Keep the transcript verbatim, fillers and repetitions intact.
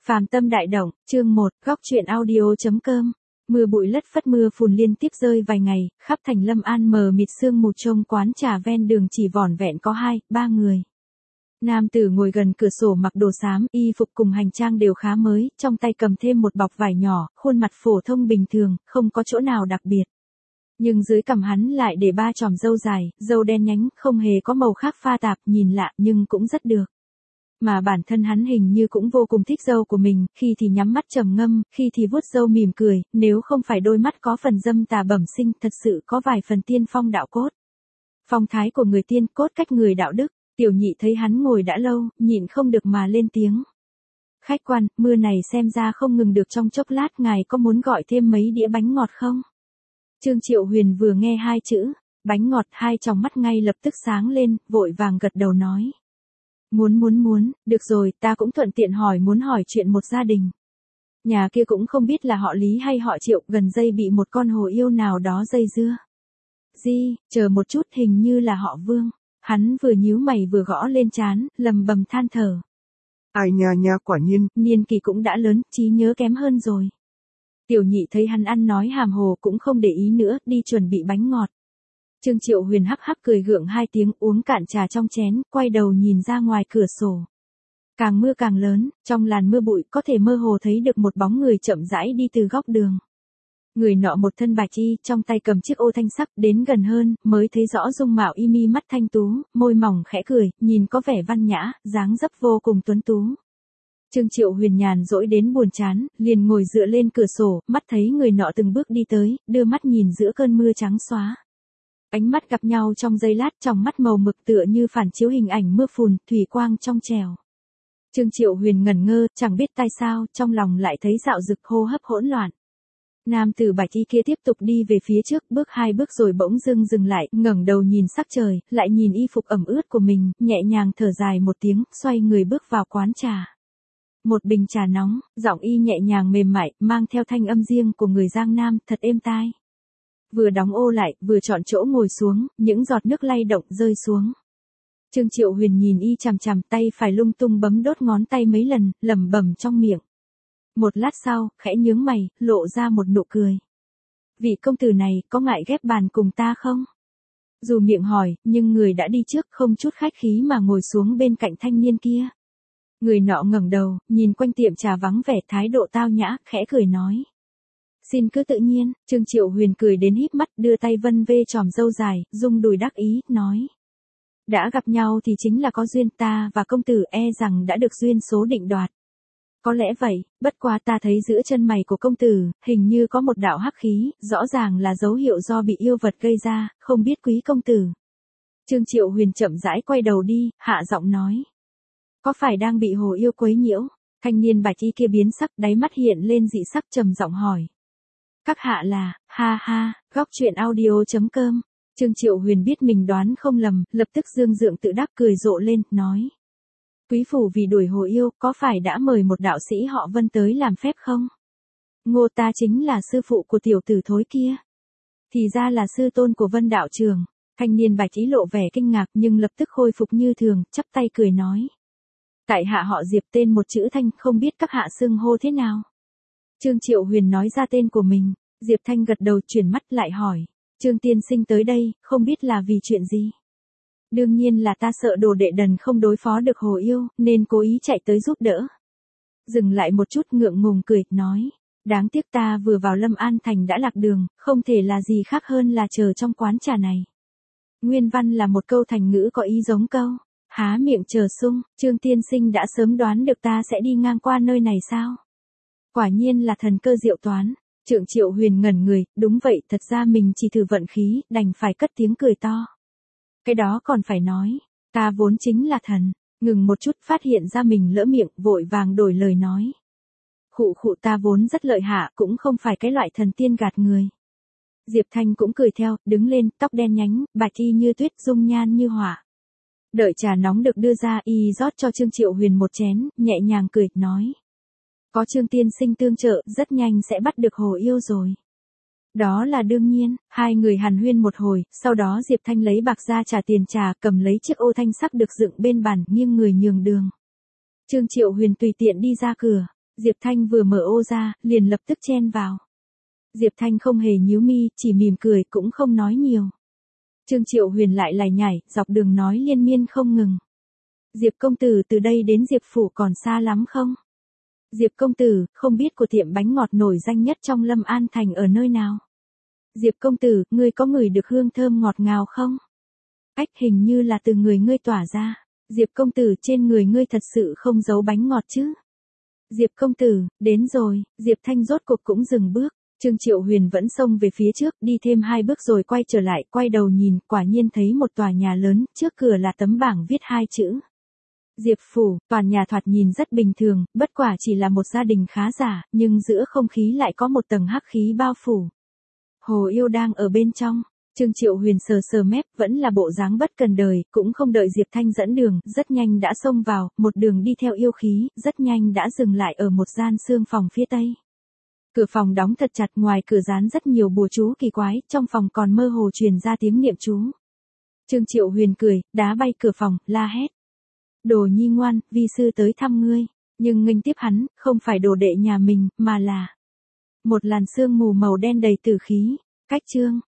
Phàm tâm đại động, chương một, góc truyện audio.com. Mưa bụi lất phất mưa phùn liên tiếp rơi vài ngày, khắp thành Lâm An mờ mịt sương mù trông quán trà ven đường chỉ vỏn vẹn có hai, ba người. Nam tử ngồi gần cửa sổ mặc đồ xám, y phục cùng hành trang đều khá mới, trong tay cầm thêm một bọc vải nhỏ, khuôn mặt phổ thông bình thường, không có chỗ nào đặc biệt. Nhưng dưới cằm hắn lại để ba chòm râu dài, râu đen nhánh, không hề có màu khác pha tạp, nhìn lạ nhưng cũng rất được. Mà bản thân hắn hình như cũng vô cùng thích râu của mình, khi thì nhắm mắt trầm ngâm, khi thì vuốt râu mỉm cười, nếu không phải đôi mắt có phần dâm tà bẩm sinh, thật sự có vài phần tiên phong đạo cốt. Phong thái của người tiên, cốt cách người đạo đức. Tiểu nhị thấy hắn ngồi đã lâu, nhịn không được mà lên tiếng. Khách quan, mưa này xem ra không ngừng được trong chốc lát, ngài có muốn gọi thêm mấy đĩa bánh ngọt không? Trương Triệu Huyền vừa nghe hai chữ, bánh ngọt, hai tròng mắt ngay lập tức sáng lên, vội vàng gật đầu nói. Muốn muốn muốn, được rồi, ta cũng thuận tiện hỏi muốn hỏi chuyện một gia đình. Nhà kia cũng không biết là họ Lý hay họ Triệu, gần đây bị một con hồ yêu nào đó dây dưa. Di, chờ một chút, hình như là họ Vương. Hắn vừa nhíu mày vừa gõ lên trán, lầm bầm than thở. Ai nha nha, quả nhiên, niên kỳ cũng đã lớn, trí nhớ kém hơn rồi. Tiểu nhị thấy hắn ăn nói hàm hồ cũng không để ý nữa, đi chuẩn bị bánh ngọt. Trương Triệu Huyền hắc hắc cười gượng hai tiếng, uống cạn trà trong chén, quay đầu nhìn ra ngoài cửa sổ. Càng mưa càng lớn, trong làn mưa bụi có thể mơ hồ thấy được một bóng người chậm rãi đi từ góc đường. Người nọ một thân bạch y, trong tay cầm chiếc ô thanh sắc, đến gần hơn, mới thấy rõ dung mạo y, mi mắt thanh tú, môi mỏng khẽ cười, nhìn có vẻ văn nhã, dáng dấp vô cùng tuấn tú. Trương Triệu Huyền nhàn rỗi đến buồn chán, liền ngồi dựa lên cửa sổ, mắt thấy người nọ từng bước đi tới, đưa mắt nhìn giữa cơn mưa trắng xóa. Ánh mắt gặp nhau trong giây lát, trong mắt màu mực tựa như phản chiếu hình ảnh mưa phùn, thủy quang trong trèo. Trương Triệu Huyền ngẩn ngơ, chẳng biết tại sao, trong lòng lại thấy dạo dực, hô hấp hỗn loạn. Nam tử bạch y kia tiếp tục đi về phía trước, bước hai bước rồi bỗng dưng dừng lại, ngẩng đầu nhìn sắc trời, lại nhìn y phục ẩm ướt của mình, nhẹ nhàng thở dài một tiếng, xoay người bước vào quán trà. Một bình trà nóng, giọng y nhẹ nhàng mềm mại, mang theo thanh âm riêng của người Giang Nam, thật êm tai. Vừa đóng ô lại, vừa chọn chỗ ngồi xuống, những giọt nước lay động rơi xuống. Trương Triệu Huyền nhìn y chằm chằm, tay phải lung tung bấm đốt ngón tay mấy lần, lẩm bẩm trong miệng. Một lát sau, khẽ nhướng mày, lộ ra một nụ cười. Vị công tử này, có ngại ghép bàn cùng ta không? Dù miệng hỏi, nhưng người đã đi trước, không chút khách khí mà ngồi xuống bên cạnh thanh niên kia. Người nọ ngẩng đầu, nhìn quanh tiệm trà vắng vẻ, thái độ tao nhã, khẽ cười nói. Xin cứ tự nhiên. Trương Triệu Huyền cười đến híp mắt, đưa tay vân vê chòm râu dài, rung đùi đắc ý, nói. Đã gặp nhau thì chính là có duyên, ta và công tử e rằng đã được duyên số định đoạt. Có lẽ vậy, bất quá ta thấy giữa chân mày của công tử, hình như có một đạo hắc khí, rõ ràng là dấu hiệu do bị yêu vật gây ra, không biết quý công tử. Trương Triệu Huyền chậm rãi quay đầu đi, hạ giọng nói. Có phải đang bị hồ yêu quấy nhiễu? Thanh niên bạch y kia biến sắc, đáy mắt hiện lên dị sắc, trầm giọng hỏi. Các hạ là, ha ha, góc truyện audio.com. Trương Triệu Huyền biết mình đoán không lầm, lập tức dương dượng tự đắc cười rộ lên, nói. Quý phủ vì đuổi hồ yêu, có phải đã mời một đạo sĩ họ Vân tới làm phép không? Ngô ta chính là sư phụ của tiểu tử thối kia. Thì ra là sư tôn của Vân đạo trường. Thanh niên bạch ý lộ vẻ kinh ngạc nhưng lập tức khôi phục như thường, chắp tay cười nói. Tại hạ họ Diệp, tên một chữ Thanh, không biết các hạ xưng hô thế nào? Trương Triệu Huyền nói ra tên của mình, Diệp Thanh gật đầu, chuyển mắt lại hỏi. Trương tiên sinh tới đây, không biết là vì chuyện gì? Đương nhiên là ta sợ đồ đệ đần không đối phó được hồ yêu, nên cố ý chạy tới giúp đỡ. Dừng lại một chút, ngượng ngùng cười, nói. Đáng tiếc ta vừa vào Lâm An Thành đã lạc đường, không thể là gì khác hơn là chờ trong quán trà này. Nguyên văn là một câu thành ngữ có ý giống câu. Há miệng chờ sung, Trương tiên sinh đã sớm đoán được ta sẽ đi ngang qua nơi này sao? Quả nhiên là thần cơ diệu toán. Trương Triệu Huyền ngẩn người, đúng vậy, thật ra mình chỉ thử vận khí, đành phải cất tiếng cười to. Cái đó còn phải nói, ta vốn chính là thần. Ngừng một chút, phát hiện ra mình lỡ miệng, vội vàng đổi lời nói. Khụ khụ, ta vốn rất lợi hại, cũng không phải cái loại thần tiên gạt người. Diệp Thanh cũng cười theo, đứng lên, tóc đen nhánh, bạch y như tuyết, dung nhan như hỏa. Đợi trà nóng được đưa ra, y rót cho Trương Triệu Huyền một chén, nhẹ nhàng cười, nói. Có Trương tiên sinh tương trợ, rất nhanh sẽ bắt được hồ yêu rồi. Đó là đương nhiên. Hai người hàn huyên một hồi, sau đó Diệp Thanh lấy bạc ra trả tiền trà, cầm lấy chiếc ô thanh sắc được dựng bên bàn, nghiêng người nhường đường. Trương Triệu Huyền tùy tiện đi ra cửa. Diệp Thanh vừa mở ô ra, liền lập tức chen vào. Diệp Thanh không hề nhíu mi, chỉ mỉm cười cũng không nói nhiều. Trương Triệu Huyền lại lải nhải, dọc đường nói liên miên không ngừng. Diệp công tử từ đây đến Diệp phủ còn xa lắm không? Diệp công tử, không biết của tiệm bánh ngọt nổi danh nhất trong Lâm An Thành ở nơi nào? Diệp công tử, ngươi có ngửi được hương thơm ngọt ngào không? Ách, hình như là từ người ngươi tỏa ra. Diệp công tử, trên người ngươi thật sự không giấu bánh ngọt chứ? Diệp công tử, đến rồi. Diệp Thanh rốt cuộc cũng dừng bước. Trương Triệu Huyền vẫn xông về phía trước, đi thêm hai bước rồi quay trở lại, quay đầu nhìn, quả nhiên thấy một tòa nhà lớn, trước cửa là tấm bảng viết hai chữ. Diệp phủ. Tòa nhà thoạt nhìn rất bình thường, bất quả chỉ là một gia đình khá giả, nhưng giữa không khí lại có một tầng hắc khí bao phủ. Hồ Yêu đang ở bên trong. Trương Triệu Huyền sờ sờ mép, vẫn là bộ dáng bất cần đời, cũng không đợi Diệp Thanh dẫn đường, rất nhanh đã xông vào, một đường đi theo yêu khí, rất nhanh đã dừng lại ở một gian xương phòng phía tây. Cửa phòng đóng thật chặt, ngoài cửa dán rất nhiều bùa chú kỳ quái, trong phòng còn mơ hồ truyền ra tiếng niệm chú. Trương Triệu Huyền cười, đá bay cửa phòng, la hét. Đồ nhi ngoan, vi sư tới thăm ngươi, nhưng nghênh tiếp hắn, không phải đồ đệ nhà mình, mà là một làn sương mù màu đen đầy tử khí. Cách chương